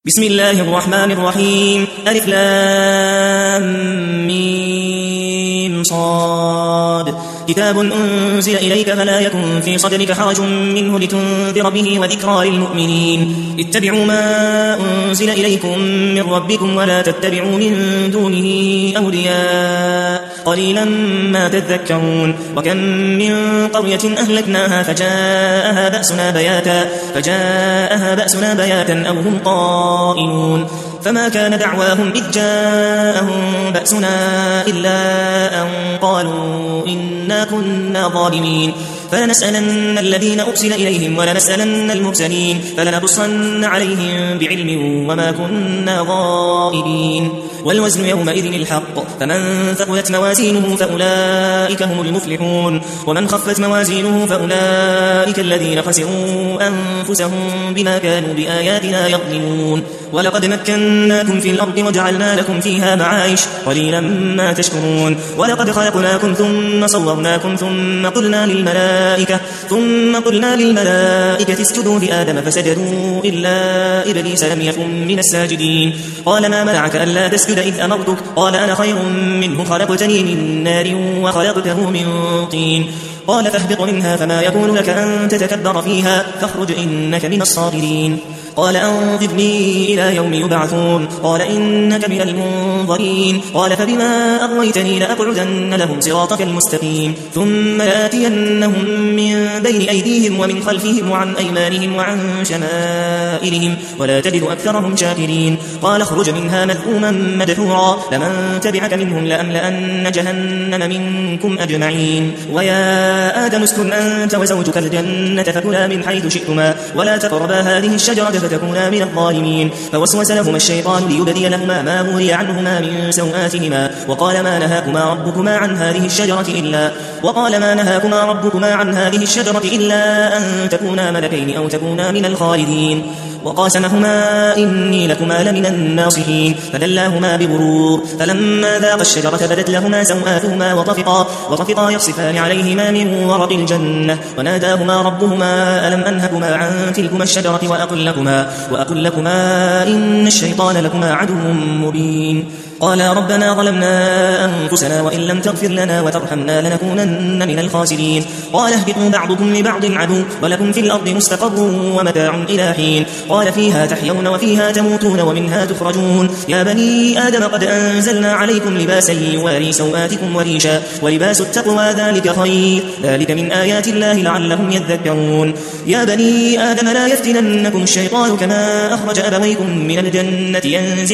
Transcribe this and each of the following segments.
بسم الله الرحمن الرحيم. ألف لام ميم صاد. كتاب أنزل إليك فلا يكن في صدرك حرج منه لتنذر به وذكرى للمؤمنين. اتبعوا ما أنزل إليكم من ربكم ولا تتبعوا من دونه أولياء قليلا ما تذكرون. وكم من قرية أهلكناها فجاءها بأسنا بياتا أو هم قائلون. فما كان دعواهم إذ جاءهم بأسنا إلا أن قالوا إنا كنا ظالمين. فلنسألن الذين أرسل إليهم ولنسألن المرسلين فلنبصن عليهم بعلم وما كنا غائبين. والوزن يومئذ الحق فمن ثقلت موازينه فأولئك هم المفلحون ومن خفت موازينه فأولئك الذين خسروا أنفسهم بما كانوا بآياتنا يظلمون. ولقد مكناكم في الأرض وجعلنا لكم فيها معايش قليلا ما تشكرون. ولقد خلقناكم ثم صورناكم ثم قلنا للملائكة اسجدوا لآدم فسجدوا إلا إبليس لم يكن من الساجدين. قال ما منعك ألا تسجد إذ أمرتك؟ قال أنا خير منه خلقتني من نار وخلقته من طين. قال فاهبط منها فما يكون لك أن تتكبر فيها فاخرج إنك من الصاغرين. قال أنظرني إلى يوم يبعثون. قال إنك من المنظرين. قال فبما أغويتني لأقعدن لهم صراطك المستقيم ثم لآتينهم من بين أيديهم ومن خلفهم وعن أيمانهم وعن شمائلهم ولا تجد أكثرهم شاكرين. قال اخرج منها مذءوما مدحورا لمن تبعك منهم لأملأن جهنم منكم أجمعين. ويا آدم اسكن أنت وزوجك الجنة فكلا من حيث شئتما ولا تقربا هذه الشجرة فتكونا من الظالمين. فوسوس لهما الشيطان ليبدي لهما ما وري عنهما من سوآتهما وقال ما نهاكما ربكما عن هذه الشجرة إلا أن تكونا ملكين أو تكونا من الخالدين. وقاسمهما إني لكما لمن الناصحين فدلاهما بغرور. فلما ذاقا الشجرة بدت لهما سوآتهما وطفقا يخصفان عليهما من ورق الجنة وناداهما ربهما ألم أنهكما عن تلكما الشجرة وأقل لكما إن الشيطان لكما عدو مبين. قالا ربنا ظلمنا أنفسنا وإن لم تغفر لنا وترحمنا لنكونن من الخاسرين. قال اهبطوا بعضكم لبعض عدو ولكم في الأرض مستقر ومتاع إلى حين. قال فيها تحيون وفيها تموتون ومنها تخرجون. يا بني آدم قد أنزلنا عليكم لباسا يواري سوآتكم وريشا ولباس التقوى ذلك خير ذلك من آيات الله لعلهم يذكرون. يا بني آدم لا يفتننكم الشيطان كما أخرج أبويكم من الجنة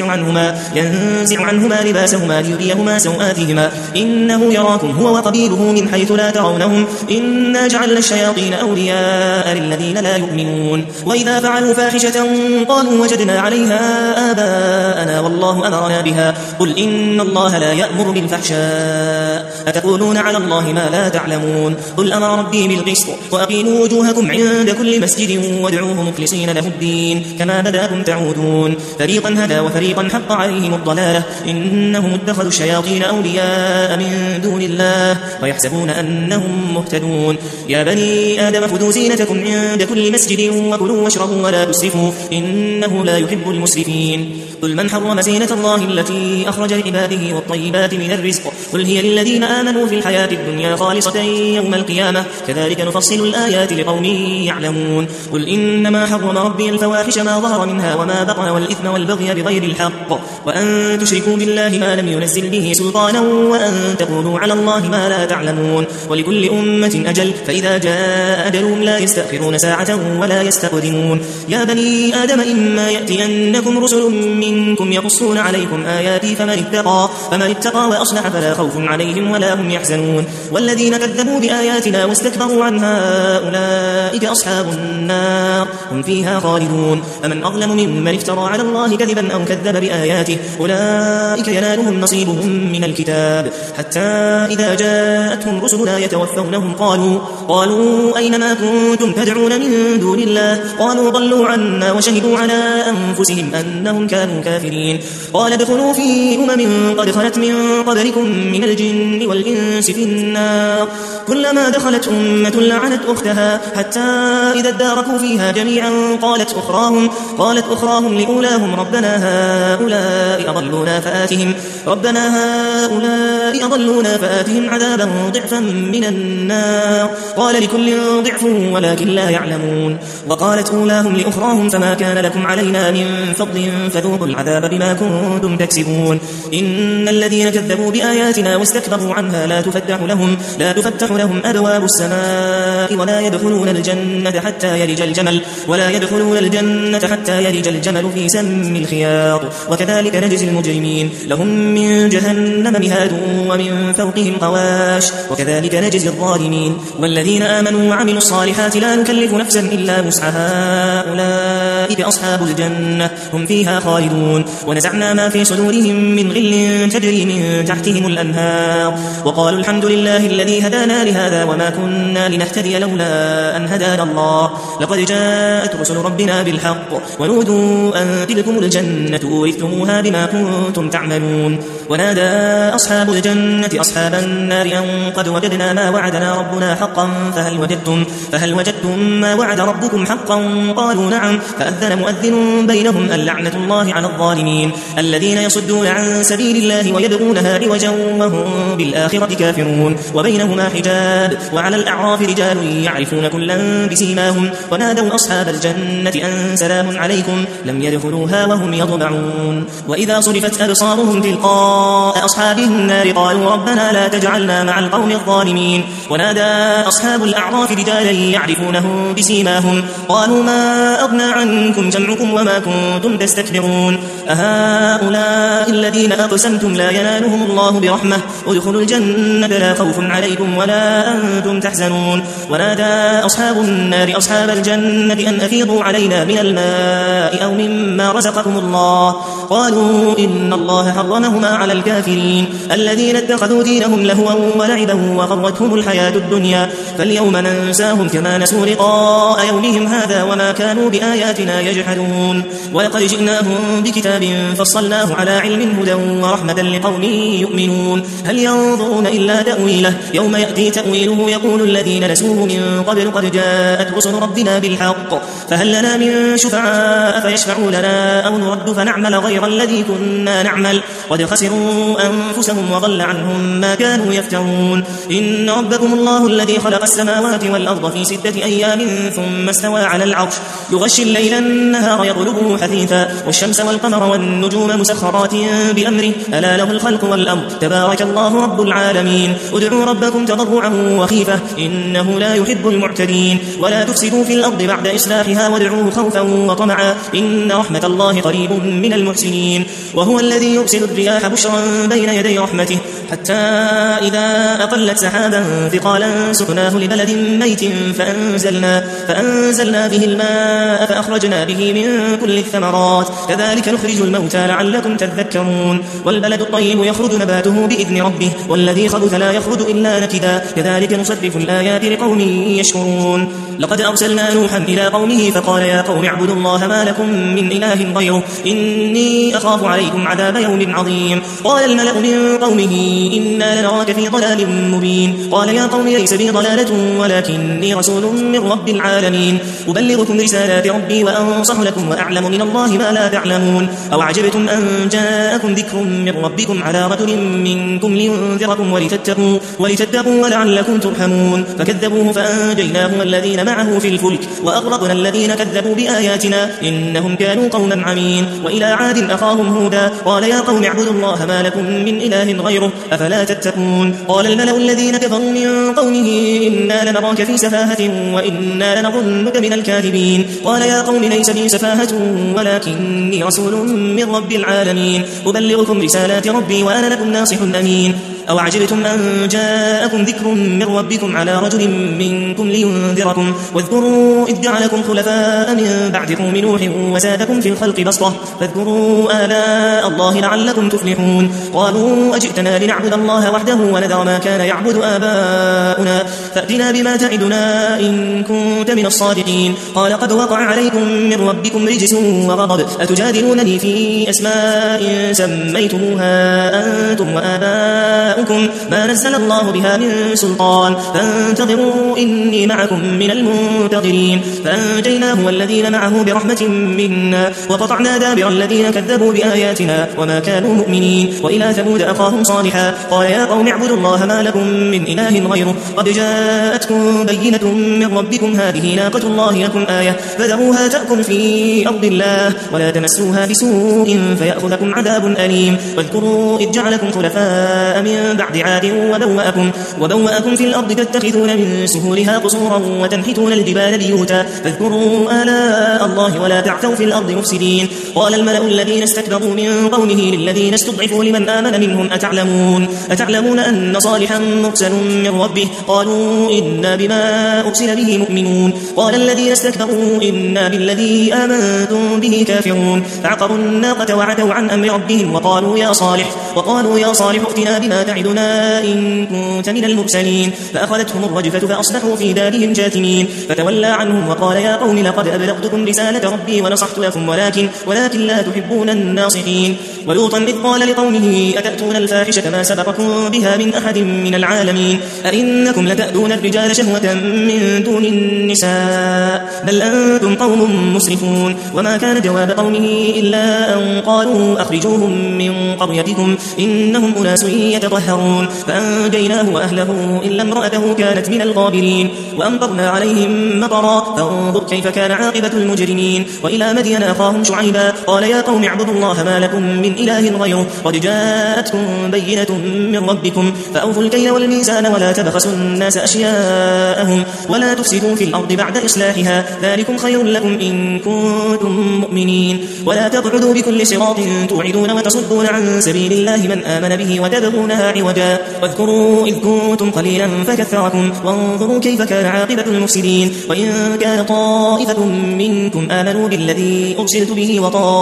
ينزع عنهما لباسهما ليريهما سوآتهما إنه يراكم هو وقبيله من حيث لا ترونهم إنا جعلنا الشياطين أولياء للذين لا يؤمنون. وإذا فعلوا فاحشة قالوا وجدنا عليها آباءنا والله أمرنا بها قل إن الله لا يأمر بالفحشاء أتقولون على الله ما لا تعلمون. قل أمر ربي بالقسط وأقيموا وجوهكم عند كل مسجد وادعوه مخلصين له الدين كما بداكم تعودون. فريقا هدى وفريقا حق عليهم الضلالة إنهم اتخذوا الشياطين أولياء من دون الله ويحسبون أنهم مهتدون. يا بني آدم خذوا زينتكم عند كل مسجد وكلوا واشربوا ولا تسرفوا إنه لا يحب المسرفين. قل من حرم زينة الله التي أخرج لعباده والطيبات من الرزق قل هي للذين آمنوا في الحياة الدنيا خالصة يوم القيامة كذلك نفصل الآيات لقوم يعلمون. قل إنما حرم ربي الفواحش ما ظهر منها وما بطن والإثم والبغي بغير الحق وأن تشركوا بالله ما لم ينزل به سلطانا وأن تقولوا على الله ما لا تعلمون. ولكل أمة أجل فإذا جاء أجلهم لا يستأخرون ساعة ولا يستقدمون. يا بني آدم إما يأتينكم رسل منكم يقصون عليكم آياتي فمن اتقى وأصلح فلا خوف عليهم ولا هم يحزنون. والذين كذبوا بآياتنا واستكبروا عنها أولئك أصحاب النار هم فيها خالدون. فمن أظلم ممن افترى على الله كذبا أو كذب بآياته أولئك أولئك ينالهم نصيبهم من الكتاب حتى إذا جاءتهم رسلنا يتوفونهم قالوا أين ما كنتم تدعون من دون الله قالوا ضلوا عنا وشهدوا على أنفسهم أنهم كانوا كافرين قال ادخلوا في قد خلت من قبلكم من الجن والإنس في النار كلما دخلت أمة لعنت أختها حتى إذا اداركوا فيها جميعا قالت أخراهم لأولاهم ربنا هؤلاء أضلونا فآتهم عذابا ضعفا من النار قال لكل ضعف ولكن لا يعلمون وقالت أولاهم لأخراهم فما كان لكم علينا من فضل فذوقوا العذاب بما كنتم تكسبون إن الذين كذبوا بآياتنا واستكبروا عنها لا تفتح لهم أبواب السماء ولا يدخلون الجنة حتى يلج الجمل في سم الخياط وكذلك نجزي المجرمين لهم من جهنم مهاد ومن فوقهم غواش وكذلك نجزي الظالمين والذين آمنوا وعملوا الصالحات لا نكلف نفسا إلا وسعها أولئك أصحاب الجنة هم فيها خالدون ونزعنا ما في صدورهم من غل تجري من تحتهم الأنهار وقالوا الحمد لله الذي هدانا لهذا وما كنا لنهتدي لولا أن هدانا الله لقد جاءت رسل ربنا بالحق ونودوا أن تلكم الجنة أورثتموها بما كنتم تعملون ونادى أصحاب الجنة أصحاب النار أن قد وجدنا ما وعدنا ربنا حقا فهل وجدتم ما وعد ربكم حقا قالوا نعم فأذن مؤذن بينهم اللعنة الله على الظالمين الذين يصدون عن سبيل الله ويبغونها عوجا وهم بالآخرة كافرون وبينهما حجاب وعلى الأعراف رجال يعرفون كلا بسيماهم ونادوا أصحاب الجنة أن سلام عليكم لم يدخلوها وهم يطمعون وإذا صرفت أبصارهم تلقاء أصحاب النار قالوا ربنا لا تجعلنا مع القوم الظالمين ونادى أصحاب الأعراف رجالا يعرفونه بسيماهم قالوا ما أغنى عنكم جمعكم وما كنتم تستكبرون أهؤلاء الذين أقسمتم لا ينالهم الله برحمة ادخلوا الجنة لا خوف عليكم ولا أنتم تحزنون ونادى أصحاب النار أصحاب الجنة أن أفيضوا علينا من الماء أو مما رزقكم الله قالوا إن الله حرمهما على الكافرين الذين اتخذوا دينهم لهوا ولعبا وغرتهم الحياة الدنيا فاليوم ننساهم كما نسوا لقاء يومهم هذا وما كانوا بآياتنا يجحدون ولقد جئناهم بكتاب فصلناه على علم هدى ورحمة لقوم يؤمنون هل ينظرون إلا تأويله يوم يأتي تأويله يقول الذين نسوه من قبل قد جاءت رسل ربنا بالحق فهل لنا من شفعاء فيشفعوا لنا أو نرد فنعمل غير الذي كنا نعمل قد خسروا أنفسهم وضل عنهم ما كانوا يفترون إن ربكم الله الذي خلق السماوات والأرض في 6 أيام ثم استوى على العرش يغشي الليل النهار يطلبه حثيثا والشمس والقمر والنجوم مسخرات بأمره ألا له الخلق والأمر تبارك الله رب العالمين ادعوا ربكم تضرعا وخيفة إنه لا يحب المعتدين ولا تفسدوا في الأرض بعد إصلاحها وادعوه خوفا وطمعا إن رحمة الله قريب من المحسنين وهو الذي يرسل الرياح بشرا بين يدي رحمته حتى إذا أقلت سحابا ثقالا سقناه لبلد ميت فأنزلنا به الماء فأخرجنا به من كل الثمرات كذلك نخرج الموتى لعلكم تذكرون والبلد الطيب يخرج نباته بإذن ربه والذي خبث لا يخرج إلا نكدا كذلك نصرف الآيات لقوم يشكرون لقد أرسلنا نوحا إلى قومه فقال يا قوم اعبدوا الله ما لكم من إله غيره إني أخاف عليكم عذاب يوم عظيم قال الملأ من قومه إنا لنراك في ضلال مبين قال يا قوم ليس بي ضلالة ولكني رسول من رب العالمين أبلغكم رسالات ربي وأنصح لكم وأعلم من الله ما لا تعلمون أو عجبتم أن جاءكم ذكر من ربكم على رجل منكم لينذركم ولتتقوا ولعلكم ترحمون فكذبوه فأنجيناه والذين معه في الفلك وأغرقنا الذين كذبوا بآياتنا إنهم كانوا قوما عمين وإلى عاد أخاهم هودا قال يا قوم اعبدوا الله ما لكم من إله غيره أفلا تتقون قال الملأ الذين كفروا من قومه إنا لنراك في سفاهة وإنا لنظنك من الكاذبين قال يا قوم ليس بي سفاهة ولكني رسول من رب العالمين أبلغكم رسالات ربي وأنا لكم ناصح أمين أو عجبتم أن جاءكم ذكر من ربكم على رجل منكم لينذركم واذكروا إذ جعلكم خلفاء من بعد قوم نوح وزادكم في الخلق بسطة فاذكروا آلاء الله لعلكم تفلحون قالوا أجئتنا لنعبد الله وحده ونذر ما كان يعبد آباؤنا فأتنا بما تعدنا إن كنت من الصادقين قال قد وقع عليكم من ربكم رجس وغضب أتجادلونني في أسماء سميتموها أنتم وآباؤكم ما نزل الله بها من سلطان فانتظروا إني معكم من المنتظرين فأنجيناه والذين معه برحمة منا وقطعنا دابر الذين كذبوا بآياتنا وما كانوا مؤمنين وإلى ثمود أخاهم صالحا قال يا قوم اعبدوا الله ما لكم من إله غيره قد جاءتكم بينة من ربكم هذه ناقة الله لكم آية فذروها تأكل في أرض الله ولا تمسوها بسوء فيأخذكم عذاب أليم واذكروا إذ جعلكم خلفاء من بعد عاد وبوأكم في الأرض تتخذون من سهولها قصورا وتنحتون الجبال بيوتا فاذكروا آلاء الله ولا تعثوا في الأرض مفسدين قال الملأ الذين استكبروا من قومه للذين استضعفوا لمن آمن منهم أتعلمون أن صالحا مرسل من ربه قالوا إنا بما أرسل به مؤمنون قال الذين استكبروا إنا بالذي آمنتم به كافرون فعقروا الناقة وعتوا عن أمر ربهم وقالوا يا صالح ائتنا بما تعدنا إن كنت من المرسلين فأخذتهم الرجفة فأصبحوا في دارهم جاثمين فتولى عنهم وقال يا قوم لقد أبلغتكم رسالة ربي ونصحت لكم ولكن لا تحبون الناصحين ولوطا إذ قال لقومه أتأتون الفاحشة ما سبقكم بها من أحد من العالمين أئنكم لتأتون الرجال شهوة من دون النساء بل أنتم قوم مسرفون وما كان جواب قومه إلا أن قالوا أخرجوهم من قريتكم إنهم أناس يتطهرون فأنجيناه وأهله إلا امرأته كانت من الغابرين وأمطرنا عليهم مطرا فانظر كيف كان عاقبة المجرمين وإلى مدين أخاهم شعيبا قال يا قوم اعبدوا الله ما لكم من إله غيره قد جاءتكم بينة من ربكم فأوفوا الكيل والميزان ولا تبخسوا الناس أشياءهم ولا تفسدوا في الأرض بعد إصلاحها ذلكم خير لكم إن كنتم مؤمنين ولا تقعدوا بكل صراط توعدون وتصدون عن سبيل الله من آمن به وتبغونها عوجا واذكروا إذ كنتم قليلا فكثركم وانظروا كيف كان عاقبة المفسدين وإن كان طائفة منكم آمنوا بالذي أرسلت به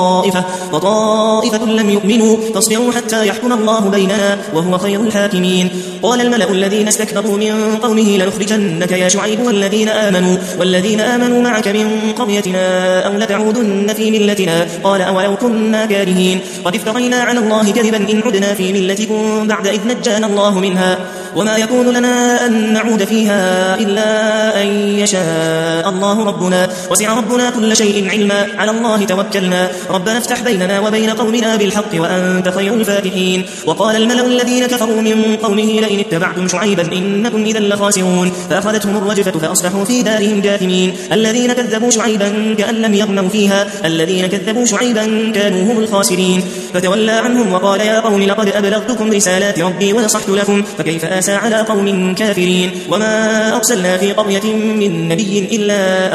وطائفة لم يؤمنوا فاصبروا حتى يحكم الله بيننا وهو خير الحاكمين قال الملأ الذين استكبروا من قومه لنخرجنك يا شعيب والذين آمنوا معك من قريتنا أو لتعودن في ملتنا قال أولو كنا كارهين قد افترينا على الله كذبا إن عدنا في ملتكم بعد إذ نجانا الله منها وما يكون لنا أن نعود فيها إلا أن يشاء الله ربنا وسع ربنا كل شيء علما على الله توكلنا ربنا افتح بيننا وبين قومنا بالحق وأنت خير الفاتحين وقال الملأ الذين كفروا من قومه لئن اتبعتم شعيبا إنكم إذا لخاسرون فأخذتهم الرجفة فأصبحوا في دارهم جاثمين الذين كذبوا شعيبا كأن لم يغنوا فيها الذين كذبوا شعيبا كانوا هم الخاسرين فتولى عنهم وقال يا قوم لقد أبلغتكم رسالات ربي ونصحت لكم فكيف آسى على قوم كافرين وما أرسلنا في قرية من نبي إلا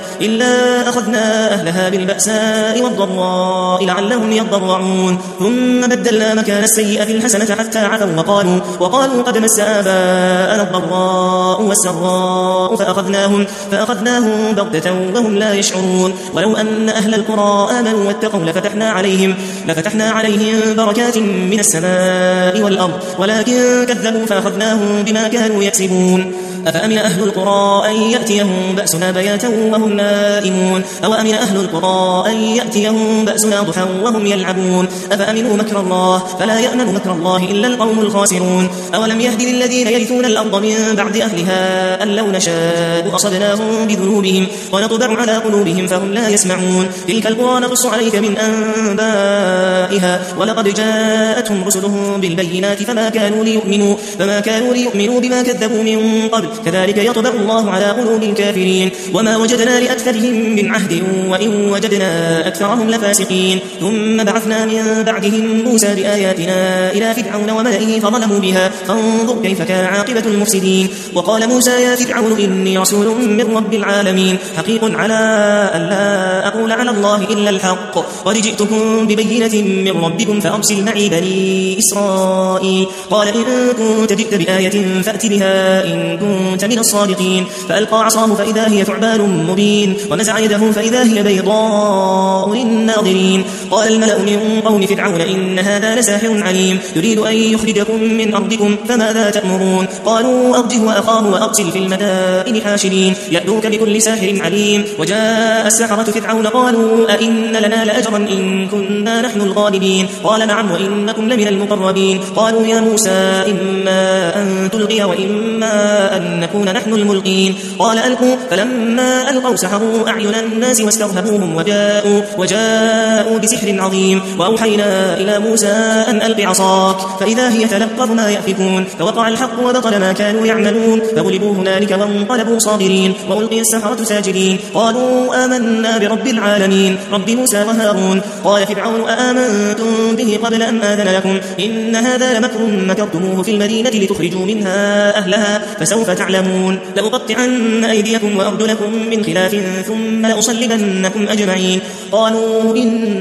أخذنا أهلها بالبأساء والضراء لعلهم يضرعون ثم بدلنا مكان السيئة الحسنة حتى عفوا وقالوا قد مس آباءنا الضراء والسراء فأخذناهم بغتة وهم لا يشعرون ولو أن أهل القرى آمنوا واتقوا لفتحنا عليهم بركات من السماء والأرض ولكن كذبوا فأخذناهم بما كانوا يكسبون أفأمن أهل القرى أن يأتيهم بأسنا بياتا وهم نائمون أو أمن أهل القرى أن يأتيهم بأسنا ضحى وهم يلعبون أفأمنوا مكر الله فلا يأمن مكر الله إلا القوم الخاسرون أولم يهد للذين يرثون الأرض من بعد أهلها أن لو نشاء أصبناهم بذنوبهم ونطبع على قلوبهم فهم لا يسمعون تلك القرى نقص عليك من أنبائها ولقد جاءتهم رسلهم بالبينات فما كانوا ليؤمنوا بما كذبوا من قبل كذلك يطبع الله على قلوب الكافرين وما وجدنا لأكثرهم من عهد وإن وجدنا أكثرهم لفاسقين ثم بعثنا من بعدهم موسى بآياتنا إلى فرعون وملئه فظلموا بها فانظر كيف كان عاقبة المفسدين وقال موسى يا فرعون إني رسول من رب العالمين حقيق على أن لا أقول على الله إلا الحق قد جئتكم ببينة من ربكم فأرسل معي بني إسرائيل. قال إن كنت جئت بآية فأت بها إن كنت من الصادقين. فألقى عصاه فإذا هي ثعبان مبين ونزع يده فإذا هي بيضاء للناظرين. قال الملأ من قوم فرعون إن هذا لساحر عليم يريد أن يخرجكم من أرضكم فماذا تأمرون؟ قالوا أرجه وأخاه وأرسل في المدائن حاشرين يأتوك بكل ساحر عليم. وجاء السحرة فرعون قالوا أئن لنا لأجرا إن كنا نحن الغالبين. قال نعم وإنكم لمن المقربين. قالوا يا موسى إما أن تلقي وإما أن نكون نحن الملقين. قال ألقوا فلما ألقوا سحروا أعين الناس واسترهبوهم وجاءوا بسحر عظيم. وأوحينا إلى موسى أن ألق عصاك فإذا هي تلقف ما يأفكون. فوقع الحق وبطل ما كانوا يعملون فغلبوا هنالك وانقلبوا صاغرين وألقي السحرة ساجدين. قالوا آمنا برب العالمين رب موسى وهارون. قال فرعون أآمنتم به قبل أن آذن لكم إن هذا لمكر مكرتموه في المدينة لتخرجوا منها أهلها فسوف تعلمون. لأقطعن أيديكم وأرجلكم من خلاف ثم لأصلبنكم أجمعين. قالوا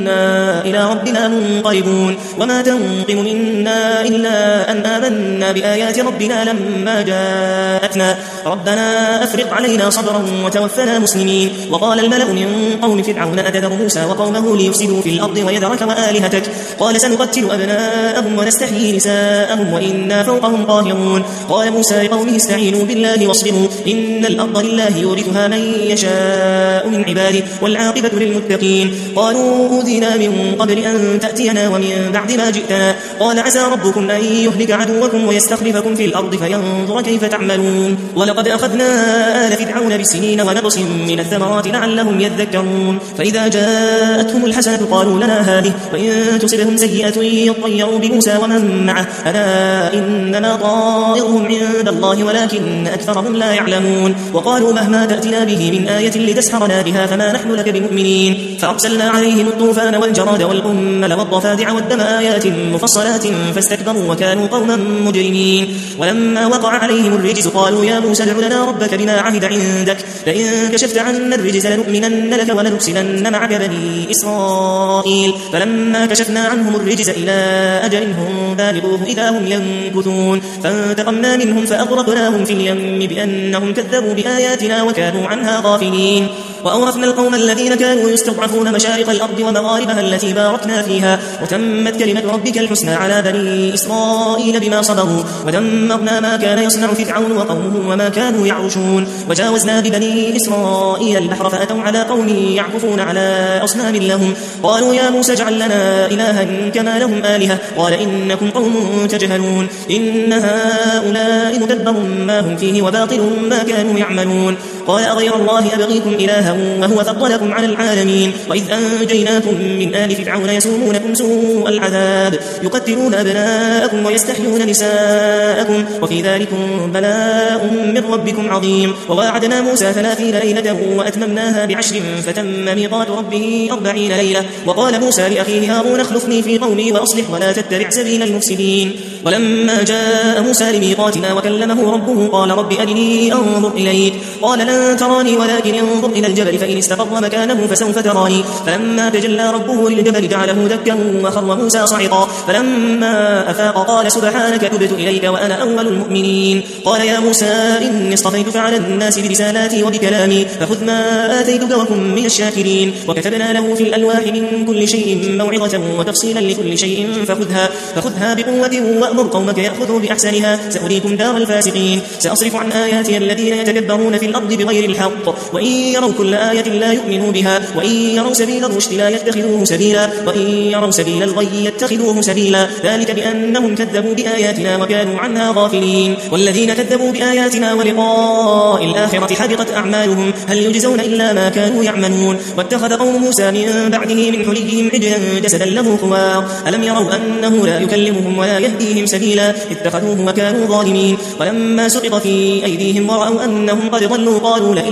إنا إلى ربنا منقلبون. وما تنقم منا إلا أن آمنا بآيات ربنا لما جاءتنا ربنا أفرغ علينا صبرا وتوفنا مسلمين. وقال الملأ من قوم فرعون أتذر موسى وقومه ليفسدوا في الأرض ويذرك وآلهتك قال سنقتل أبناءهم ونستحيي نساءهم وإنا فوقهم قاهرون. قال موسى لقومه استعينوا بالله واصبروا إن الأرض لله يورثها من يشاء من عباده والعاقبة للمتقين. قالوا أوذينا من قبل أن تأتينا ومن بعد ما جئتنا. قال عسى ربكم أن يهلك عدوكم ويستخلفكم في الأرض فينظر كيف تعملون. ولقد أخذنا آل فرعون بالسنين ونقص من الثمرات لعلهم يذكرون. فإذا جاءتهم الحسنة قالوا لنا هذه وإن تصبهم سيئة يطيروا بموسى ومن معه ألا إنما طائرهم عند الله ولكن أكثرهم لا يعلمون. وقالوا مهما تأتنا به من آية لتسحرنا بها فما نحن لك بمؤمنين. فأرسلنا عليهم الطوفان والجراد والقمل والضفادع والدم آيات مفصلات فاستكبروا وكانوا قوما مجرمين. ولما وقع عليهم الرجز قالوا يا موسى ادع لنا ربك بما عهد عندك لئن كشفت عنا الرجز لنؤمنن لك ولنرسلن معك بني إسرائيل. فلما كشفنا عنهم الرجز إلى أجل هم بالغوه إذا هم ينكثون. فانتقمنا منهم فأغرقناهم في اليم بأنهم كذبوا بآياتنا وكانوا عنها غافلين. وأورثنا القوم الذين كانوا يستضعفون مشارق الأرض ومغاربها التي باركنا فيها وتمت كلمة ربك الحسنى على بني إسرائيل بما صبروا ودمرنا ما كان يصنع فرعون وقومه وما كانوا يعرشون. وجاوزنا ببني إسرائيل البحر فأتوا على قوم يعكفون على أصنام لهم. قالوا يا موسى اجعل لنا إلها كما لهم آلهة قال إنكم قوم تجهلون. إن هؤلاء متبر ما هم فيه وباطل ما كانوا يعملون. قال أغير الله أبغيكم إلها وهو فضلكم على العالمين. وإذ أنجيناكم من آل فرعون يسومونكم سوء العذاب يقتلون أبناءكم ويستحيون نساءكم وفي ذلكم بلاء من ربكم عظيم. وواعدنا موسى 30 ليلة وأتممناها ب10 فتم ميقات ربه 40 ليلة. وقال موسى لأخيه هارون اخلفني في قومي وأصلح ولا تتبع سبيل المفسدين. ولما جاء موسى لميقاتنا وكلمه ربه قال رب أرني أنظر إليك قال لن تراني ولكن انظر إلى الجبل فإن استقر مكانه فسوف تراني. فلما تجلى ربه للجبل جعله دكا وخر موسى صعقا. فلما أفاق قال سبحانك تبت إليك وأنا أول المؤمنين. قال يا موسى إني اصطفيتك على الناس برسالاتي وبكلامي فخذ ما آتيتك وكن من الشاكرين. وكتبنا له في الألواح من كل شيء موعظة وتفصيلا لكل شيء فخذها بقوة وأمر قومك يأخذوا بأحسنها سأريكم دار الفاسقين. سأصرف عن آياتي الذين يتكبرون في الأرض بغير الحق وإن يروا كل آية لا يؤمنوا بها وإن يروا سبيل الرشد لا يتخذوه سبيلا وإن يروا سبيل الغي يتخذوه سبيلا ذلك بأنهم كذبوا بآياتنا وكانوا عنها غافلين. والذين كذبوا بآياتنا ولقاء الآخرة حبطت أعمالهم هل يجزون إلا ما كانوا يعملون. واتخذ قوم موسى من بعده من حليهم عجلا جسدا له خوار ألم يروا أنه لا يكلمهم ولا يهديهم إليهم سبيلا اتخذوه وكانوا ظالمين. ولما سقط في أيديهم ورأوا أنهم قد ضلوا قالوا لئن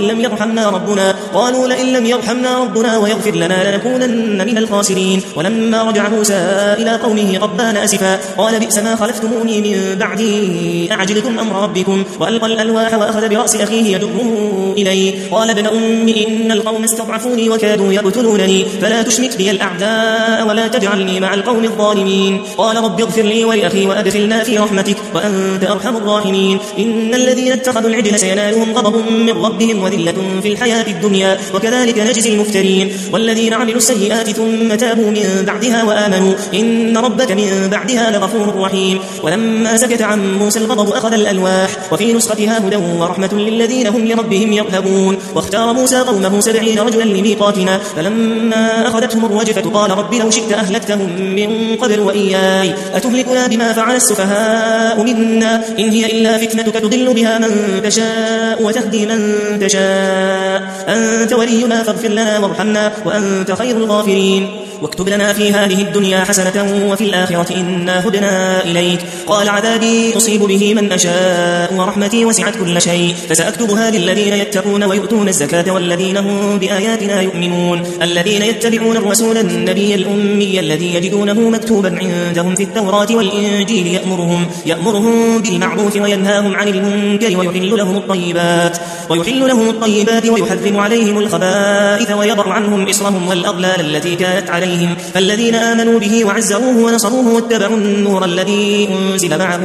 لم يرحمنا ربنا ويغفر لنا لنكونن من الخاسرين. ولما رجع موسى إلى قومه غضبان أسفا قال بئس ما خلفتموني من بعدي أعجلتم أمر ربكم وألقى الألواح وأخذ برأس أخيه يجره إليه قال ابن أم إن القوم استضعفوني وكادوا يقتلونني فلا تشمت بي الأعداء ولا تجعلني مع القوم الظالمين. قال رب اغفر لي ولأخي وأدخلنا في رحمتك وأنت أرحم الراحمين. إن الذين اتخذوا العجل سينالهم غضب من ربهم وذلة في الحياة الدنيا وكذلك نجزي المفترين. والذين عملوا السيئات ثم تابوا من بعدها وآمنوا إن ربك من بعدها لغفور رحيم. ولما سكت عن موسى الغضب أخذ الألواح وفي نسختها هدى ورحمة للذين هم لربهم يرهبون. واختار موسى قومه 70 رجلا لميقاتنا فلما أخذتهم الرجفة قال رب لو شئت أهلكتهم من قبل وإياي أتهلكنا بما فعل السفهاء منا إن هي إلا فتنتك تضل بها من تشاء وتهدي من تشاء أنت ولينا فاغفر لنا وارحمنا وأنت خير الغافرين. واكتب لنا في هذه الدنيا حسنة وفي الآخرة إنا هدنا إليك. قال عذابي أصيب به من أشاء ورحمتي وسعت كل شيء فسأكتبها للذين يتقون ويؤتون الزكاة والذين هم بآياتنا يؤمنون. الذين يتبعون الرسول النبي الأمي الذي يجدونه مكتوبا عندهم في التوراة والإنجيل يأمرهم بالمعروف وينهاهم عن المنكر ويحل لهم الطيبات ويحرم عليهم الخبائث ويضع عنهم إصرهم والأغلال التي كانت عليهم. فالذين آمنوا به وعزروه ونصروه واتبعوا النور الذي أنزل معه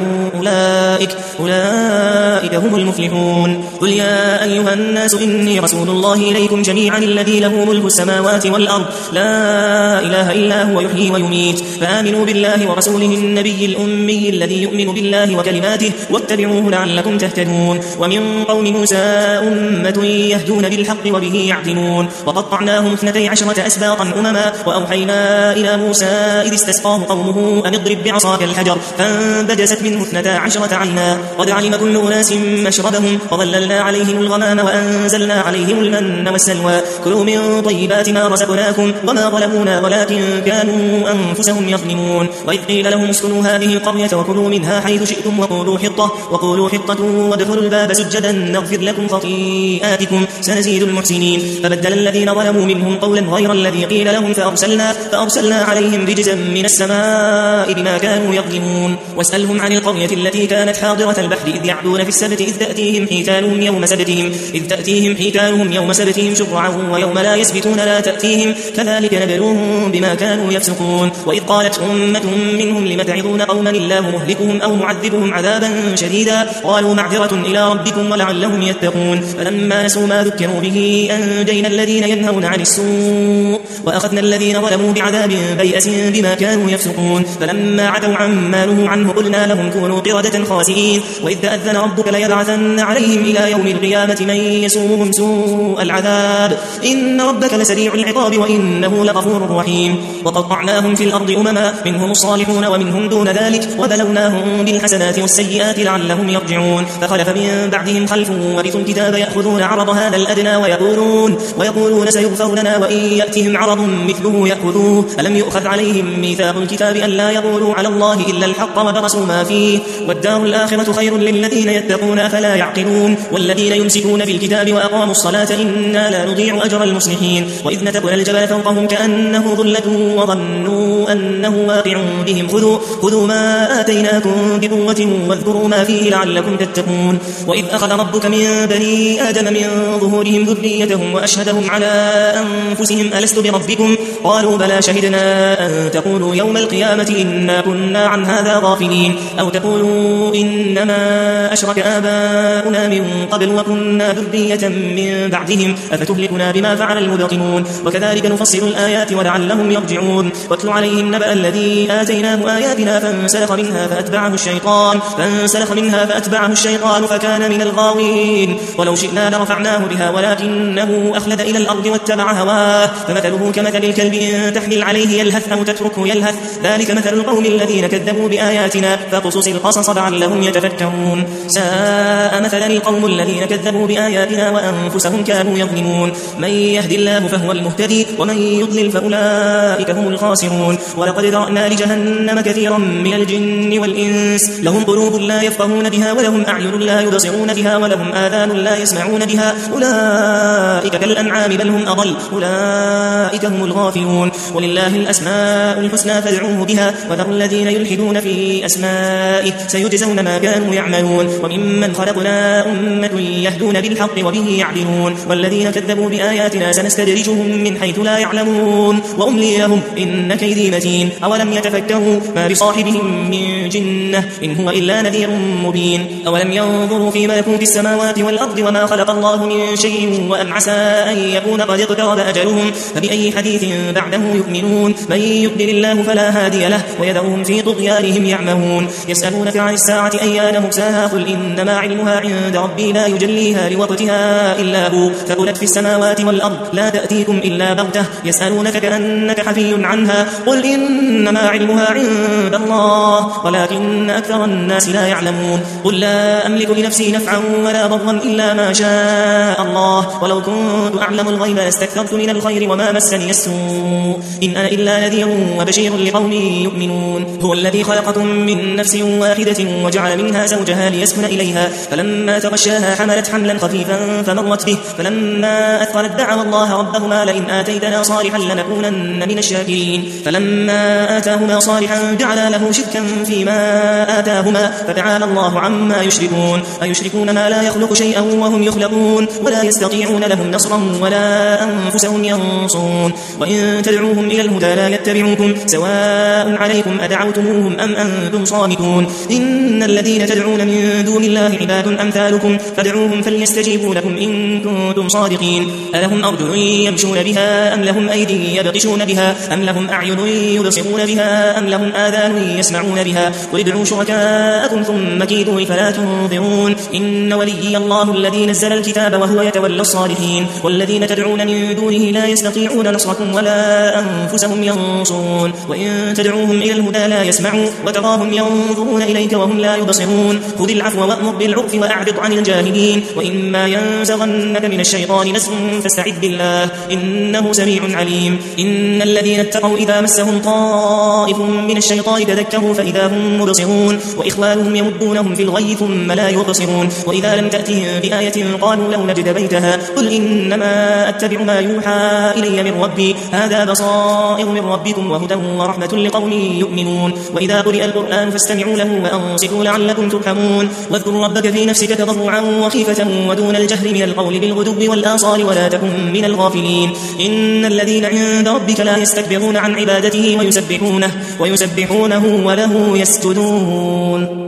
أولئك هم المفلحون. قل يا أيها الناس إني رسول الله إليكم جميعا الذي له ملك السماوات والأرض لا إله إلا هو يحيي ويميت فآمنوا بالله ورسوله النبي الأمي الذي يؤمن بالله وكلماته واتبعوه لعلكم تهتدون. ومن قوم موسى أمة يهدون بالحق وبه يعدلون. وقطعناهم 12 أسباطا أمما وأوحينا إلى موسى إذ استسقاه قومه أن اضرب بعصاك الحجر فانبجست منه 12 عينا قد علم كل أناس مشربهم وظللنا عليهم الغمام وأنزلنا عليهم المن والسلوى كلوا من طيبات ما رزقناكم وما ظلمونا ولكن كانوا أنفسهم يظلمون. وإذ قيل لهم اسكنوا هذه القرية وكلوا منها حيث شئتم وقولوا حطة وادخلوا الباب سجدا نغفر لكم خطيئاتكم سنزيد المحسنين. فبدل الذين ظلموا منهم قولا غير الذي قيل لهم فأرسلنا عليهم رجزا من السماء بما كانوا يظلمون. واسألهم عن القرية التي كانت حاضرة البحر إذ يعدون في السبت إذ تأتيهم حيتانهم يوم سبتهم شرعا ويوم لا يسبتون لا تأتيهم كذلك نبلوهم بما كانوا يفسقون. وإذ قالت أمة منهم لم تعظون قوما الله مهلكهم أو معذبهم عذابا شديدا قالوا معذرة إلى ربكم ولعلهم يتقون. فلما نسوا ما ذكروا به أنجينا الذين ينهون عن السوء وأخذنا الذين ظلموا بعذاب بيأس بما كانوا يفسقون. فلما عتوا عما نهوا عنه قلنا لهم كونوا قردة خاسئين. وإذ تأذن ربك ليبعثن عليهم إلى يوم القيامة من يسومهم سوء العذاب إن ربك لسريع العقاب وإنه لغفور رحيم. وقطعناهم في الأرض أمما منهم الصالحون ومنهم دون ذلك وبلوناهم بالحسنات والسيئات لعلهم يرجعون. فخلف من بعدهم خلف ورثوا الكتاب يأخذون عرض هذا الأدنى ويقولون سيغفر لنا وإن يأتهم عرض مثله يأخذوه ألم يؤخذ عليهم ميثاق الكتاب أن لا يقولوا على الله إلا الحق ودرسوا ما فيه والدار الآخرة خير للذين يتقون أفلا يعقلون. والذين يمسكون بالكتاب وأقاموا الصلاة إنا لا نضيع أجر المصلحين. وإذ نتقنا الجبل فوقهم كأنه ظلة وظنوا أنه واقع بهم خذوا ما آتيناكم بقوة واذكروا ما فيه لعلكم تتقون. وإذ أخذ ربك من بني آدم من ظهورهم ذريتهم وأشهدهم على أنفسهم ألست بربكم قالوا بلى شهدنا أن تقولوا يوم القيامة إنا كنا عن هذا غافلين أو تقولوا إنما أشرك آباؤنا من قبل وكنا ذرية من بعدهم أفتهلكنا بما فعل المبطلون. وكذلك نفصل الآيات ولعلهم يرجعون. واتل عليهم نبأ الذي آتيناه آياتنا فانسلخ منها فأتبعه الشيطان فكان من الغاوين. ولو شئنا لرفعناه بها ولكنه أخلد إلى الأرض واتبع هواه فمثله كمثل الكلب إن تحمل عليه يلهث أو تتركه يلهث ذلك مثل القوم الذين كذبوا بآياتنا فقصص القصص لعلهم يتفكرون ساء مثلا القوم الذين كذبوا بآياتنا وأنفسهم كانوا يظلمون من يهد الله فهو المهتدي ومن يضلل فأولئك هم الخاسرون ولقد ذرأنا لجهنم كثيرا من الجن والإنس لهم قلوب لا يفقهون بها ولهم أعين لا يبصرون بها ولهم آذان لا يسمعون بها أولئك كالأنعام بل هم أضل أولئك هم الغافلون ولله الأسماء الحسنى فادعوه بها وذروا الذين يلحدون في أسمائه سيجزون ما كانوا يعملون وممن خلقنا أمة يهدون بالحق وبه يعدلون والذين كذبوا بآياتنا سنستدرجهم من حيث لا يعلمون وأملي لهم إن كيدي متين أولم يتفكروا ما بصاحبهم من جنة إن هو إلا نذير مبين أولم ينظروا في ملكوت السماوات والأرض وما خلق الله من شيء وأن عسى أن يكون قد اقترب أجلهم فبأي حديث بعده يؤمنون من يضلل الله فلا هادي له ويذرهم في طغيانهم يعمهون يسألونك عن الساعة أيان مرساها قل إنما علمها عند ربي لا يجليها لوقتها إلا هو ثقلت في السماوات والأرض لا تأتيكم إلا بغتة يسألونك كأنك حفي عنها قل إنما علمها عند الله ولكن أكثر الناس لا يعلمون قل لا أملك لنفسي نفعا ولا ضرا إلا ما شاء الله ولو كنت أعلم الغيب لاستكثرت من الخير وما مسني السوء إن أنا إلا نذير وبشير لقوم يؤمنون هو الذي خلقكم من نفس واحدة وجعل منها زوجها ليسكن إليها فلما تغشاها حملت حملا خفيفا فمرت به فلما أثقلت دعوا الله ربهما لئن آتيتنا صالحا لنكونن من الشاكرين فلما آتاهما صالحا جعلا له شركا فيما آتاهما فتعالى الله عما يشركون أيشركون ما لا يخلق شيئا وهم يخلقون ولا يستطيعون لهم نصرا ولا أنفسهم ينصرون وإن تدعوهم إلى الهدى لا يتبعوكم سواء عليكم أدعوتموهم أم أنتم صامتون إن الذين تدعون من دون الله عباد أمثالكم فادعوهم فليستجيبوا لكم إن كنتم صادقين ألهم أرجل يمشون بها أم لهم أيدي يبطشون بها أم لهم أعين يبصرون بها أم لهم آذان يسمعون بها قل ادعوا شركاءكم ثم كيدوا فلا تنظرون إن وليي الله الذي نزل الكتاب وهو يتولى الصالحين والذين تدعون من دونه لا يستطيعون نصركم ولا أنفسهم ينصرون وإن تدعوهم إلى الهدى لا يسمعوا وتراهم ينظرون إليك وهم لا يبصرون خذ العفو وأمر بالعرف وأعرض عن الجاهلين وإما ينزغنك من الشيطان نزغ فاستعذ بالله إنه سميع عليم إن الذين اتقوا إذا مسهم طائف من الشيطان تذكروا فإذا هم مبصرون وإخوانهم يمدونهم في الغي ثم لا يبصرون وإذا لم تأتهم بآية قالوا لو نجد بيتها قل إنما أتبع ما يوحى إلي من ربي هذا بصائر من ربكم وهدى ورحمة لقوم يؤمنون وإذا قرئ القرآن فاستمعوا له وأنصتوا لعلكم ترحمون واذكر ربك في نفسك تضرعا وخيفة ودون الجهر من القول بالغدو والآصال ولا تكن من الغافلين إن الذين عند ربك لا يستكبرون عن عبادته ويسبحونه وله يسجدون